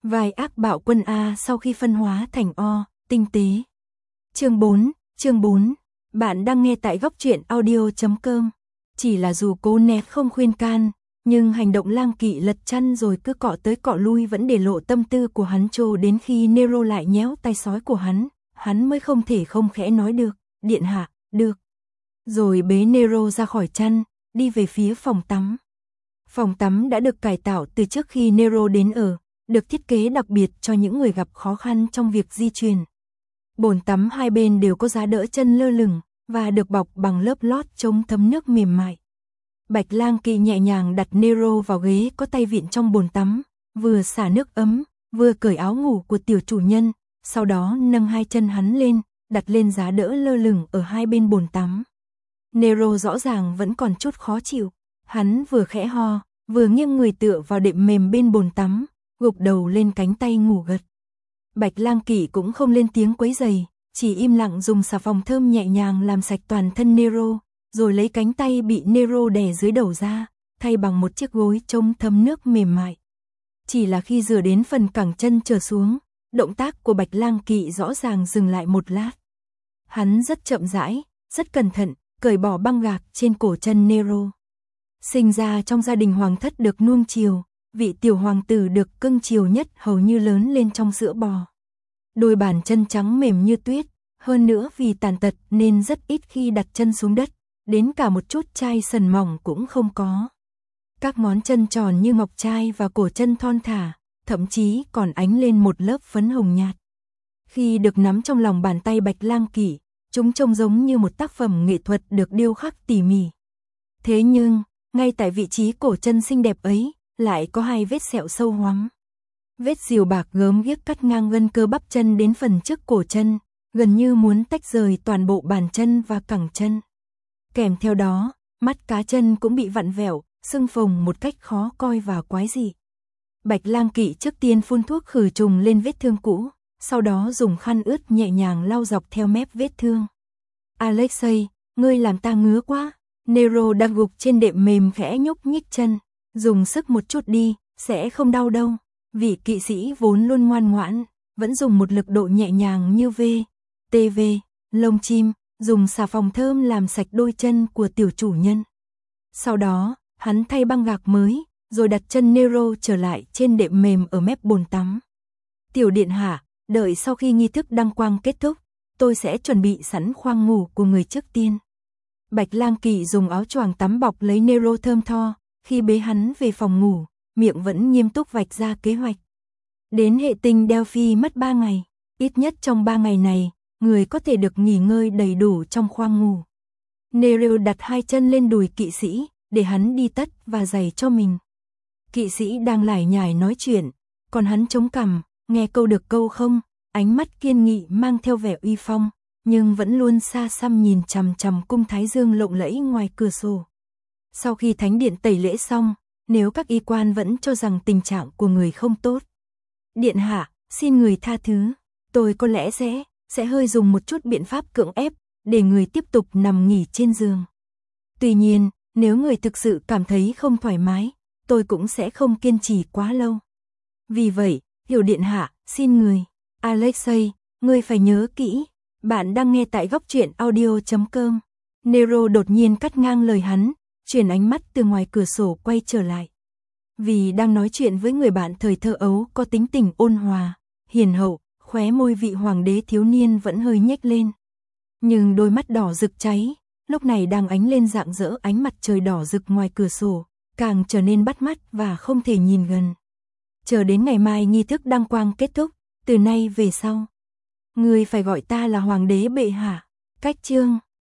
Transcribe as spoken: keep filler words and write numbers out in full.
Vai ác bạo quân A sau khi phân hóa thành O, tinh tế. Chương bốn, chương bốn. Bạn đang nghe tại góc truyện audio chấm com. Chỉ là dù cô nét không khuyên can, nhưng hành động Lang Kỵ lật chăn rồi cứ cọ tới cọ lui vẫn để lộ tâm tư của hắn, cho đến khi Nero lại nhéo tay sói của hắn, hắn mới không thể không khẽ nói được, điện hạ, được. Rồi bế Nero ra khỏi chăn, đi về phía phòng tắm. Phòng tắm đã được cải tạo từ trước khi Nero đến ở, được thiết kế đặc biệt cho những người gặp khó khăn trong việc di chuyển. Bồn tắm hai bên đều có giá đỡ chân lơ lửng và được bọc bằng lớp lót chống thấm nước mềm mại. Bạch Lang Kỵ nhẹ nhàng đặt Nero vào ghế có tay vịn trong bồn tắm, vừa xả nước ấm, vừa cởi áo ngủ của tiểu chủ nhân, sau đó nâng hai chân hắn lên, đặt lên giá đỡ lơ lửng ở hai bên bồn tắm. Nero rõ ràng vẫn còn chút khó chịu, hắn vừa khẽ ho, vừa nghiêng người tựa vào đệm mềm bên bồn tắm, gục đầu lên cánh tay ngủ gật. Bạch Lang Kỵ cũng không lên tiếng quấy rầy, chỉ im lặng dùng xà phòng thơm nhẹ nhàng làm sạch toàn thân Nero, rồi lấy cánh tay bị Nero đè dưới đầu ra, thay bằng một chiếc gối chống thấm nước mềm mại. Chỉ là khi rửa đến phần cẳng chân trở xuống, động tác của Bạch Lang Kỵ rõ ràng dừng lại một lát. Hắn rất chậm rãi, rất cẩn thận, cởi bỏ băng gạc trên cổ chân Nero. Sinh ra trong gia đình hoàng thất được nuông chiều, vị tiểu hoàng tử được cưng chiều nhất hầu như lớn lên trong sữa bò. Đôi bàn chân trắng mềm như tuyết, hơn nữa vì tàn tật nên rất ít khi đặt chân xuống đất, đến cả một chút chai sần mỏng cũng không có. Các ngón chân tròn như ngọc trai và cổ chân thon thả, thậm chí còn ánh lên một lớp phấn hồng nhạt. Khi được nắm trong lòng bàn tay Bạch Lang Kỵ, chúng trông giống như một tác phẩm nghệ thuật được điêu khắc tỉ mỉ. Thế nhưng, ngay tại vị trí cổ chân xinh đẹp ấy, lại có hai vết sẹo sâu hoắm. Vết rìu bạc gớm ghiếc cắt ngang gân cơ bắp chân đến phần trước cổ chân, gần như muốn tách rời toàn bộ bàn chân và cẳng chân. Kèm theo đó, mắt cá chân cũng bị vặn vẹo, sưng phồng một cách khó coi và quái dị. Bạch Lang Kỵ trước tiên phun thuốc khử trùng lên vết thương cũ, sau đó dùng khăn ướt nhẹ nhàng lau dọc theo mép vết thương. Alexei, ngươi làm ta ngứa quá. Nero đang gục trên đệm mềm khẽ nhúc nhích chân, dùng sức một chút đi, sẽ không đau đâu. Vị kỵ sĩ vốn luôn ngoan ngoãn, vẫn dùng một lực độ nhẹ nhàng như V, T V, lông chim, dùng xà phòng thơm làm sạch đôi chân của tiểu chủ nhân. Sau đó, hắn thay băng gạc mới, rồi đặt chân Nero trở lại trên đệm mềm ở mép bồn tắm. Tiểu điện hạ, đợi sau khi nghi thức đăng quang kết thúc, tôi sẽ chuẩn bị sẵn khoang ngủ của người trước tiên. Bạch Lang Kỵ dùng áo choàng tắm bọc lấy Nero thơm tho, khi bế hắn về phòng ngủ, miệng vẫn nghiêm túc vạch ra kế hoạch. Đến hệ tinh Delphi mất ba ngày, ít nhất trong ba ngày này, người có thể được nghỉ ngơi đầy đủ trong khoang ngủ. Nero đặt hai chân lên đùi kỵ sĩ, để hắn đi tất và giày cho mình. Kỵ sĩ đang lải nhải nói chuyện, còn hắn chống cằm, nghe câu được câu không, ánh mắt kiên nghị mang theo vẻ uy phong, nhưng vẫn luôn xa xăm nhìn chằm chằm cung thái dương lộng lẫy ngoài cửa sổ. Sau khi thánh điện tẩy lễ xong, nếu các y quan vẫn cho rằng tình trạng của người không tốt, điện hạ, xin người tha thứ, tôi có lẽ sẽ, sẽ hơi dùng một chút biện pháp cưỡng ép, để người tiếp tục nằm nghỉ trên giường. Tuy nhiên, nếu người thực sự cảm thấy không thoải mái, tôi cũng sẽ không kiên trì quá lâu. Vì vậy, hiểu điện hạ, xin người. Alexei, ngươi phải nhớ kỹ, bạn đang nghe tại góc truyện audio chấm com. Nero đột nhiên cắt ngang lời hắn, chuyển ánh mắt từ ngoài cửa sổ quay trở lại. Vì đang nói chuyện với người bạn thời thơ ấu có tính tình ôn hòa, hiền hậu, khóe môi vị hoàng đế thiếu niên vẫn hơi nhếch lên. Nhưng đôi mắt đỏ rực cháy, lúc này đang ánh lên rạng rỡ ánh mặt trời đỏ rực ngoài cửa sổ, càng trở nên bắt mắt và không thể nhìn gần. Chờ đến ngày mai nghi thức đăng quang kết thúc, từ nay về sau, người phải gọi ta là hoàng đế bệ hạ. Cách chương